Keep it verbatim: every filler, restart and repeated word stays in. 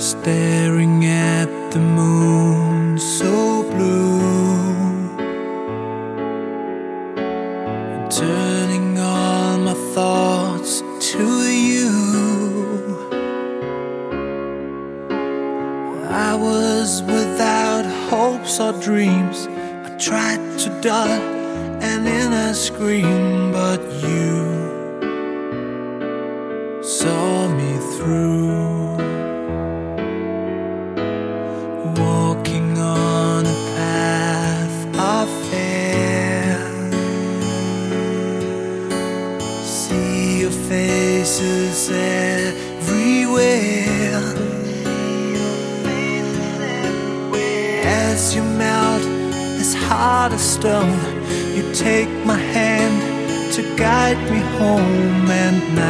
staring at the moon so blue, turning all my thoughts to you. I was without hopes or dreams. I tried to dull an inner scream, but you saw me through. Walking on a path of fear, see your faces everywhere. As you melt this heart of stone, you take my hand to guide me home. And